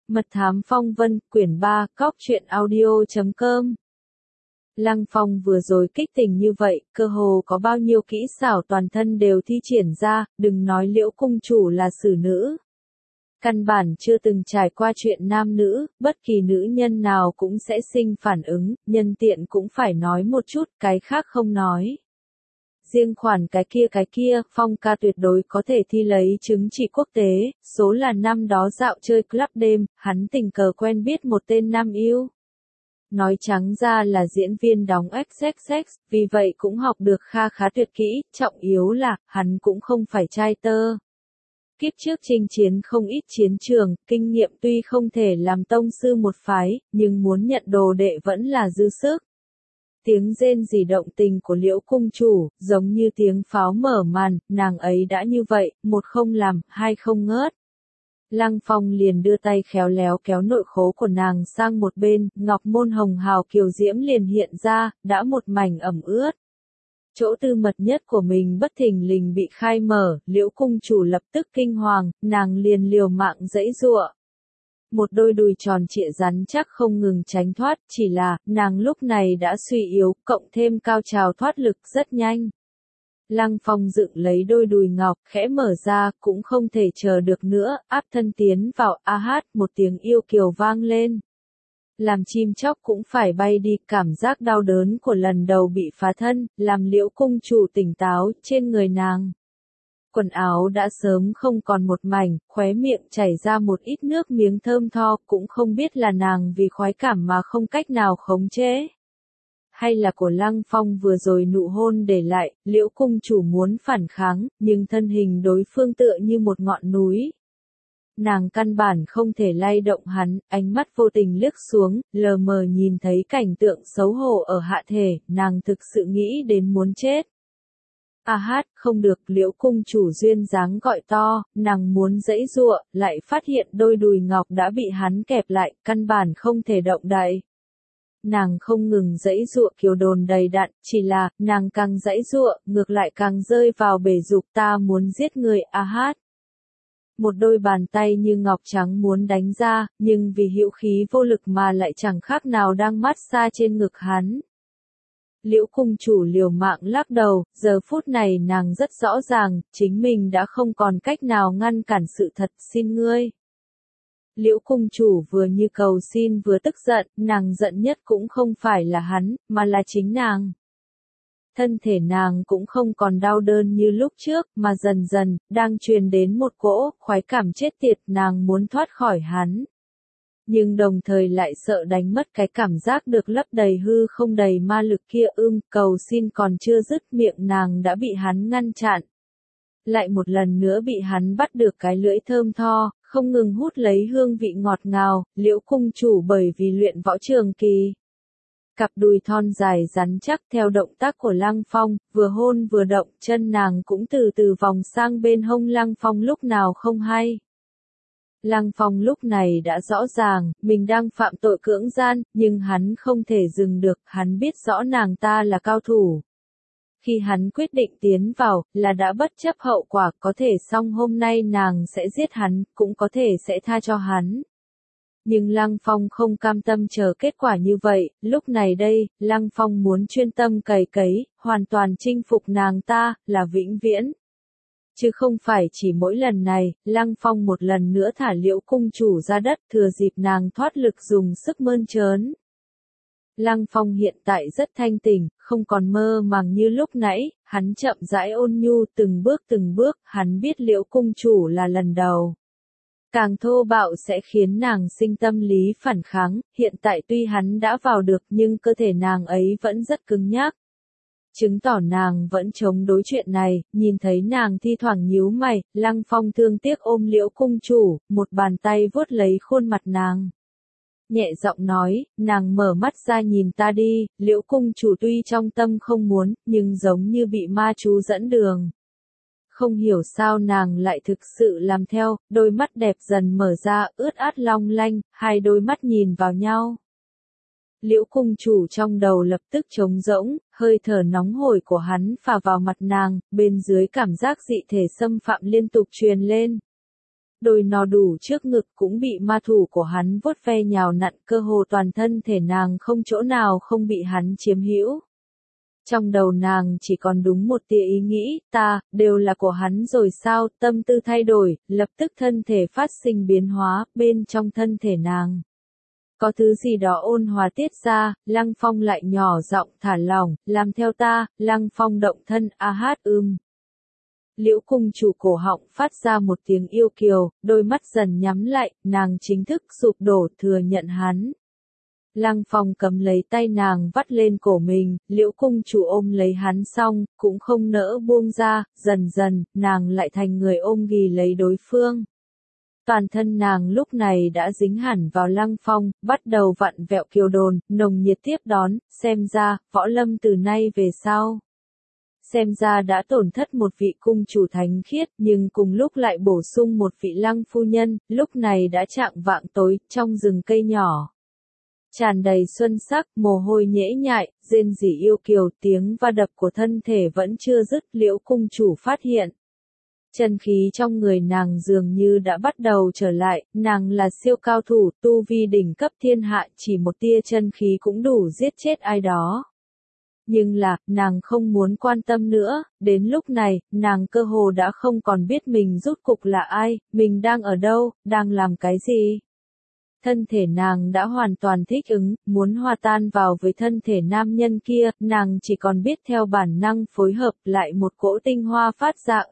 Mật thám phong vân, quyển 3, cóc truyện audio.com. Lăng Phong vừa rồi kích tình như vậy, cơ hồ có bao nhiêu kỹ xảo toàn thân đều thi triển ra, đừng nói Liễu cung chủ là xử nữ. Căn bản chưa từng trải qua chuyện nam nữ, bất kỳ nữ nhân nào cũng sẽ sinh phản ứng, nhân tiện cũng phải nói một chút, cái khác không nói. Riêng khoản cái kia, Phong ca tuyệt đối có thể thi lấy chứng chỉ quốc tế, số là năm đó dạo chơi club đêm, hắn tình cờ quen biết một tên nam yêu. Nói trắng ra là diễn viên đóng XXX, vì vậy cũng học được khá tuyệt kỹ, trọng yếu là, hắn cũng không phải trai tơ. Kiếp trước chinh chiến không ít chiến trường, kinh nghiệm tuy không thể làm tông sư một phái, nhưng muốn nhận đồ đệ vẫn là dư sức. Tiếng rên rỉ động tình của Liễu cung chủ, giống như tiếng pháo mở màn, nàng ấy đã như vậy, một không làm, hai không ngớt. Lăng Phong liền đưa tay khéo léo kéo nội khố của nàng sang một bên, ngọc môn hồng hào kiều diễm liền hiện ra, đã một mảnh ẩm ướt. Chỗ tư mật nhất của mình bất thình lình bị khai mở, Liễu cung chủ lập tức kinh hoàng, nàng liền liều mạng giãy giụa. Một đôi đùi tròn trịa rắn chắc không ngừng tránh thoát, chỉ là, nàng lúc này đã suy yếu, cộng thêm cao trào thoát lực rất nhanh. Lăng Phong dựng lấy đôi đùi ngọc, khẽ mở ra, cũng không thể chờ được nữa, áp thân tiến vào, a hát, một tiếng yêu kiều vang lên. Làm chim chóc cũng phải bay đi, cảm giác đau đớn của lần đầu bị phá thân, làm Liễu cung chủ tỉnh táo, trên người nàng. Quần áo đã sớm không còn một mảnh, khóe miệng chảy ra một ít nước miếng thơm tho, cũng không biết là nàng vì khoái cảm mà không cách nào khống chế. Hay là của Lăng Phong vừa rồi nụ hôn để lại, Liễu cung chủ muốn phản kháng, nhưng thân hình đối phương tựa như một ngọn núi. Nàng căn bản không thể lay động hắn, ánh mắt vô tình liếc xuống, lờ mờ nhìn thấy cảnh tượng xấu hổ ở hạ thể, nàng thực sự nghĩ đến muốn chết. A hát, không được, Liễu cung chủ duyên dáng gọi to, nàng muốn giãy giụa, lại phát hiện đôi đùi ngọc đã bị hắn kẹp lại, căn bản không thể động đậy. Nàng không ngừng giãy giụa kiều đồn đầy đặn, chỉ là, nàng càng giãy giụa, ngược lại càng rơi vào bể dục ta muốn giết người, a hát. Một đôi bàn tay như ngọc trắng muốn đánh ra, nhưng vì hữu khí vô lực mà lại chẳng khác nào đang mát xa trên ngực hắn. Liễu cung chủ liều mạng lắc đầu, giờ phút này nàng rất rõ ràng, chính mình đã không còn cách nào ngăn cản sự thật, xin ngươi. Liễu cung chủ vừa như cầu xin vừa tức giận, nàng giận nhất cũng không phải là hắn, mà là chính nàng. Thân thể nàng cũng không còn đau đớn như lúc trước, mà dần dần, đang truyền đến một cỗ, khoái cảm chết tiệt, nàng muốn thoát khỏi hắn. Nhưng đồng thời lại sợ đánh mất cái cảm giác được lấp đầy hư không đầy ma lực kia cầu xin còn chưa dứt miệng nàng đã bị hắn ngăn chặn. Lại một lần nữa bị hắn bắt được cái lưỡi thơm tho, không ngừng hút lấy hương vị ngọt ngào, Liễu cung chủ bởi vì luyện võ trường kỳ. Cặp đùi thon dài rắn chắc theo động tác của Lăng Phong, vừa hôn vừa động, chân nàng cũng từ từ vòng sang bên hông Lăng Phong lúc nào không hay. Lăng Phong lúc này đã rõ ràng, mình đang phạm tội cưỡng gian, nhưng hắn không thể dừng được, hắn biết rõ nàng ta là cao thủ. Khi hắn quyết định tiến vào, là đã bất chấp hậu quả, có thể xong hôm nay nàng sẽ giết hắn, cũng có thể sẽ tha cho hắn. Nhưng Lăng Phong không cam tâm chờ kết quả như vậy, lúc này đây, Lăng Phong muốn chuyên tâm cày cấy, hoàn toàn chinh phục nàng ta, là vĩnh viễn. Chứ không phải chỉ mỗi lần này, Lăng Phong một lần nữa thả Liễu cung chủ ra đất, thừa dịp nàng thoát lực dùng sức mơn trớn. Lăng Phong hiện tại rất thanh tỉnh, không còn mơ màng như lúc nãy, hắn chậm rãi ôn nhu từng bước, hắn biết Liễu cung chủ là lần đầu. Càng thô bạo sẽ khiến nàng sinh tâm lý phản kháng, hiện tại tuy hắn đã vào được nhưng cơ thể nàng ấy vẫn rất cứng nhắc. Chứng tỏ nàng vẫn chống đối chuyện này, nhìn thấy nàng thi thoảng nhíu mày, Lăng Phong thương tiếc ôm Liễu cung chủ, một bàn tay vuốt lấy khuôn mặt nàng. Nhẹ giọng nói, nàng mở mắt ra nhìn ta đi, Liễu cung chủ tuy trong tâm không muốn, nhưng giống như bị ma chú dẫn đường. Không hiểu sao nàng lại thực sự làm theo, đôi mắt đẹp dần mở ra, ướt át long lanh, hai đôi mắt nhìn vào nhau. Liễu cung chủ trong đầu lập tức trống rỗng, hơi thở nóng hổi của hắn phả vào mặt nàng, bên dưới cảm giác dị thể xâm phạm liên tục truyền lên. đôi no đủ trước ngực cũng bị ma thủ của hắn vuốt ve nhào nặn, cơ hồ toàn thân thể nàng không chỗ nào không bị hắn chiếm hữu. Trong đầu nàng chỉ còn đúng một tia ý nghĩ, đều là của hắn rồi sao, tâm tư thay đổi, lập tức thân thể phát sinh biến hóa, bên trong thân thể nàng. Có thứ gì đó ôn hòa tiết ra, Lăng Phong lại nhỏ giọng thả lỏng, làm theo ta, Lăng Phong động thân, Liễu cung chủ cổ họng phát ra một tiếng yêu kiều, đôi mắt dần nhắm lại, nàng chính thức sụp đổ thừa nhận hắn. Lăng Phong cầm lấy tay nàng vắt lên cổ mình, Liễu cung chủ ôm lấy hắn xong, cũng không nỡ buông ra, dần dần, nàng lại thành người ôm ghì lấy đối phương. Toàn thân nàng lúc này đã dính hẳn vào Lăng Phong, bắt đầu vặn vẹo kiều đồn, nồng nhiệt tiếp đón, xem ra, võ lâm từ nay về sau. Xem ra đã tổn thất một vị cung chủ thánh khiết, nhưng cùng lúc lại bổ sung một vị Lăng phu nhân, lúc này đã chạng vạng tối, trong rừng cây nhỏ. Tràn đầy xuân sắc, mồ hôi nhễ nhại, rên rỉ yêu kiều, tiếng va đập của thân thể vẫn chưa dứt, Liễu cung chủ phát hiện. Chân khí trong người nàng dường như đã bắt đầu trở lại, nàng là siêu cao thủ, tu vi đỉnh cấp thiên hạ, chỉ một tia chân khí cũng đủ giết chết ai đó. Nhưng nàng không muốn quan tâm nữa, đến lúc này, nàng cơ hồ đã không còn biết mình rốt cục là ai, mình đang ở đâu, đang làm cái gì. Thân thể nàng đã hoàn toàn thích ứng, muốn hòa tan vào với thân thể nam nhân kia, nàng chỉ còn biết theo bản năng phối hợp lại một cỗ tinh hoa phát ra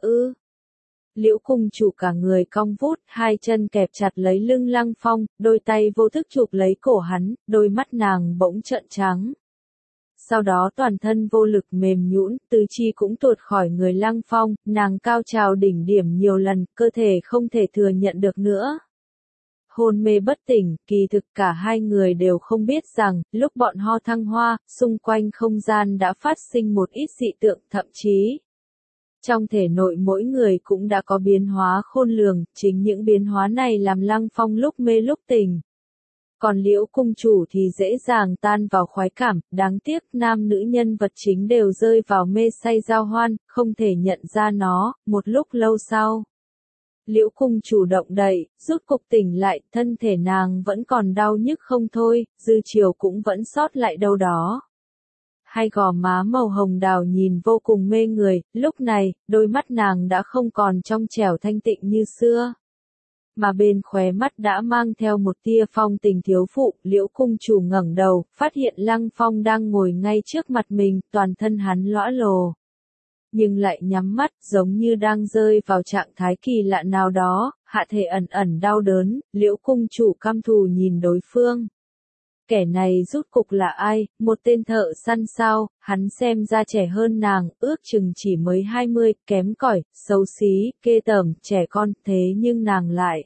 Liễu cung chủ cả người cong vút, hai chân kẹp chặt lấy lưng Lăng Phong, đôi tay vô thức chụp lấy cổ hắn, đôi mắt nàng bỗng trợn trắng. Sau đó toàn thân vô lực mềm nhũn, tứ chi cũng tuột khỏi người Lăng Phong, nàng cao trào đỉnh điểm nhiều lần, cơ thể không thể thừa nhận được nữa. Hôn mê bất tỉnh, kỳ thực cả hai người đều không biết rằng, lúc bọn ho thăng hoa, xung quanh không gian đã phát sinh một ít dị tượng, thậm chí. Trong thể nội mỗi người cũng đã có biến hóa khôn lường, chính những biến hóa này làm Lăng Phong lúc mê lúc tỉnh. Còn Liễu cung chủ thì dễ dàng tan vào khoái cảm, đáng tiếc nam nữ nhân vật chính đều rơi vào mê say giao hoan, không thể nhận ra nó, một lúc lâu sau. Liễu cung chủ động đậy, rút cục tỉnh lại, thân thể nàng vẫn còn đau nhức không thôi, dư chiều cũng vẫn sót lại đâu đó. Hai gò má màu hồng đào nhìn vô cùng mê người, lúc này, đôi mắt nàng đã không còn trong trẻo thanh tịnh như xưa. Mà bên khóe mắt đã mang theo một tia phong tình thiếu phụ, Liễu cung chủ ngẩng đầu, phát hiện Lăng Phong đang ngồi ngay trước mặt mình, toàn thân hắn lõa lồ. Nhưng lại nhắm mắt, giống như đang rơi vào trạng thái kỳ lạ nào đó, hạ thể ẩn ẩn đau đớn, Liễu cung chủ căm thù nhìn đối phương. Kẻ này rốt cục là ai, một tên thợ săn sao, hắn xem ra trẻ hơn nàng, ước chừng chỉ mới 20, kém cỏi, xấu xí, ghê tởm, trẻ con, thế nhưng nàng lại.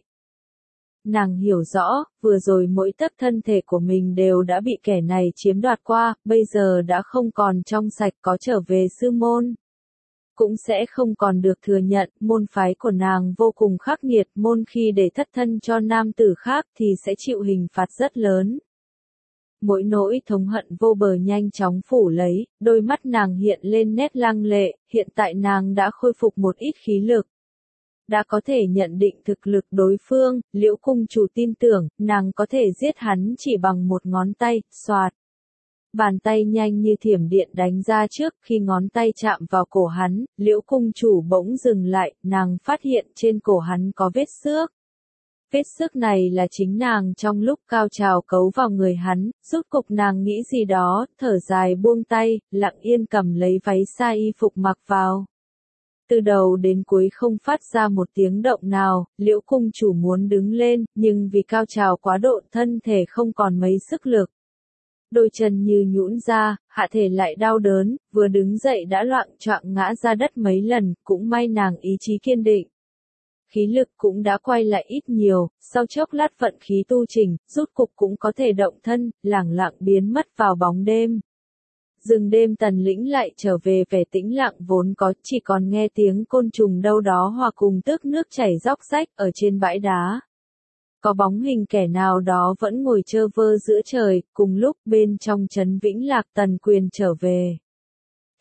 Nàng hiểu rõ, vừa rồi mỗi tấc thân thể của mình đều đã bị kẻ này chiếm đoạt qua, bây giờ đã không còn trong sạch có trở về sư môn. Cũng sẽ không còn được thừa nhận, môn phái của nàng vô cùng khắc nghiệt, môn khi để thất thân cho nam tử khác thì sẽ chịu hình phạt rất lớn. Mỗi nỗi thống hận vô bờ nhanh chóng phủ lấy, đôi mắt nàng hiện lên nét lăng lệ, hiện tại nàng đã khôi phục một ít khí lực. Đã có thể nhận định thực lực đối phương, Liễu cung chủ tin tưởng, nàng có thể giết hắn chỉ bằng một ngón tay, xoạt. Bàn tay nhanh như thiểm điện đánh ra trước, khi ngón tay chạm vào cổ hắn, Liễu cung chủ bỗng dừng lại, nàng phát hiện trên cổ hắn có vết xước. Vết xước này là chính nàng trong lúc cao trào cấu vào người hắn, rốt cục nàng nghĩ gì đó, thở dài buông tay, lặng yên cầm lấy váy sa y phục mặc vào. Từ đầu đến cuối không phát ra một tiếng động nào, Liễu cung chủ muốn đứng lên, nhưng vì cao trào quá độ thân thể không còn mấy sức lực. Đôi chân như nhũn ra, hạ thể lại đau đớn, vừa đứng dậy đã loạng choạng ngã ra đất mấy lần, cũng may nàng ý chí kiên định. Khí lực cũng đã quay lại ít nhiều, sau chốc lát vận khí tu trình, rút cục cũng có thể động thân, lẳng lặng biến mất vào bóng đêm. Rừng đêm tần lĩnh lại trở về vẻ tĩnh lặng vốn có, chỉ còn nghe tiếng côn trùng đâu đó hòa cùng tước nước chảy róc rách ở trên bãi đá. Có bóng hình kẻ nào đó vẫn ngồi chơ vơ giữa trời, cùng lúc bên trong trấn Vĩnh Lạc Tần Quyền trở về.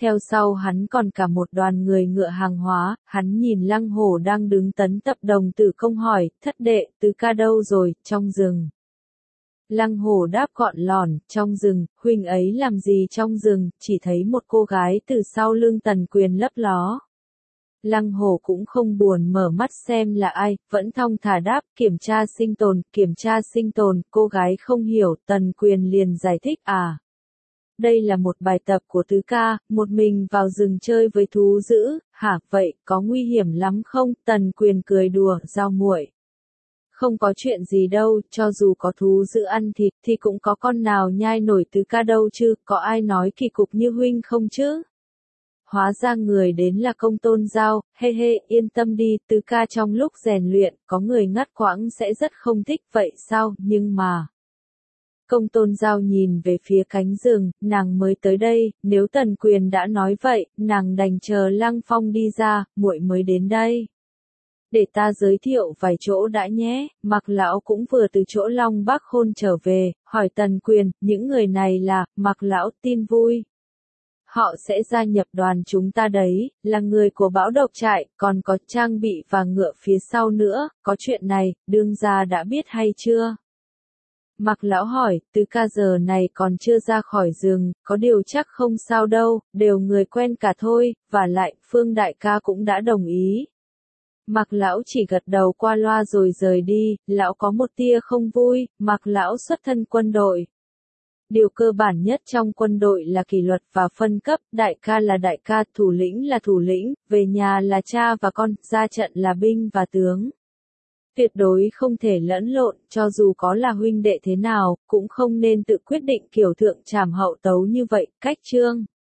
Theo sau hắn còn cả một đoàn người ngựa hàng hóa, hắn nhìn Lăng Hổ đang đứng tấn tập đồng tử công hỏi, thất đệ, Tứ ca đâu rồi, trong rừng. Lăng Hổ đáp gọn lỏn, trong rừng, huynh ấy làm gì trong rừng, chỉ thấy một cô gái từ sau lưng Tần Quyền lấp ló. Lăng Hổ cũng không buồn mở mắt xem là ai, vẫn thong thả đáp, kiểm tra sinh tồn, cô gái không hiểu, Tần Quyền liền giải thích đây là một bài tập của Tứ ca, một mình vào rừng chơi với thú dữ, hả vậy, có nguy hiểm lắm không? Tần Quyền cười đùa, Giao muội. Không có chuyện gì đâu, cho dù có thú dữ ăn thịt thì cũng có con nào nhai nổi Tứ ca đâu chứ, có ai nói kỳ cục như huynh không chứ? Hóa ra người đến là Công Tôn Giao, yên tâm đi, Tứ ca trong lúc rèn luyện, có người ngắt quãng sẽ rất không thích vậy sao, nhưng mà... Công Tôn Giao nhìn về phía cánh rừng, nàng mới tới đây, nếu Tần Quyền đã nói vậy, nàng đành chờ Lăng Phong đi ra, muội mới đến đây. Để ta giới thiệu vài chỗ đã nhé, Mạc lão cũng vừa từ chỗ Long Bắc Hôn trở về, hỏi Tần Quyền, những người này là, Mạc lão tin vui. Họ sẽ gia nhập đoàn chúng ta đấy, là người của Bão Độc Trại, còn có trang bị và ngựa phía sau nữa, có chuyện này, đương gia đã biết hay chưa? Mạc lão hỏi, Tứ ca giờ này còn chưa ra khỏi rừng, có điều chắc không sao đâu, đều người quen cả thôi, và lại, Phương đại ca cũng đã đồng ý. Mạc lão chỉ gật đầu qua loa rồi rời đi, lão có một tia không vui, Mạc lão xuất thân quân đội. Điều cơ bản nhất trong quân đội là kỷ luật và phân cấp, đại ca là đại ca, thủ lĩnh là thủ lĩnh, về nhà là cha và con, ra trận là binh và tướng. Tuyệt đối không thể lẫn lộn, cho dù có là huynh đệ thế nào, cũng không nên tự quyết định kiểu thượng trảm hậu tấu như vậy, cách chương.